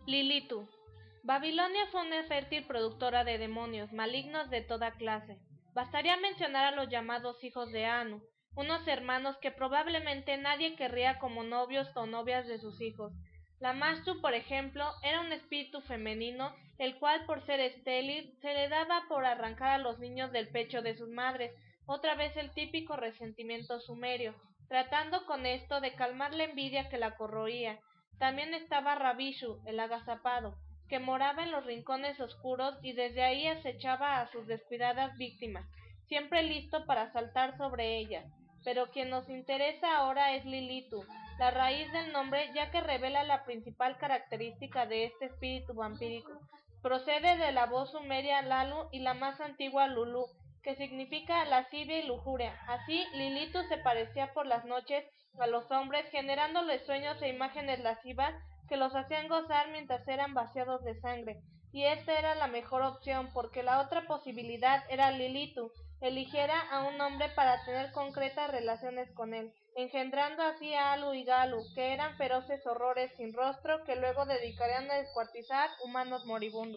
Lilitu. Babilonia fue una fértil productora de demonios malignos de toda clase. Bastaría mencionar a los llamados hijos de Anu, unos hermanos que probablemente nadie querría como novios o novias de sus hijos. Lamashtu, por ejemplo, era un espíritu femenino, el cual por ser estéril se le daba por arrancar a los niños del pecho de sus madres, otra vez el típico resentimiento sumerio, tratando con esto de calmar la envidia que la corroía. También estaba Ravishu, el agazapado, que moraba en los rincones oscuros y desde ahí acechaba a sus descuidadas víctimas, siempre listo para saltar sobre ellas. Pero quien nos interesa ahora es Lilitu, la raíz del nombre, ya que revela la principal característica de este espíritu vampírico. Procede de la voz sumeria Lalu y la más antigua Lulu, que significa lascivia y lujuria. Así, Lilitu se parecía por las noches a los hombres, generándoles sueños e imágenes lascivas que los hacían gozar mientras eran vaciados de sangre. Y esta era la mejor opción, porque la otra posibilidad era Lilitu eligiera a un hombre para tener concretas relaciones con él, engendrando así a Alu y Galu, que eran feroces horrores sin rostro que luego dedicarían a descuartizar humanos moribundos.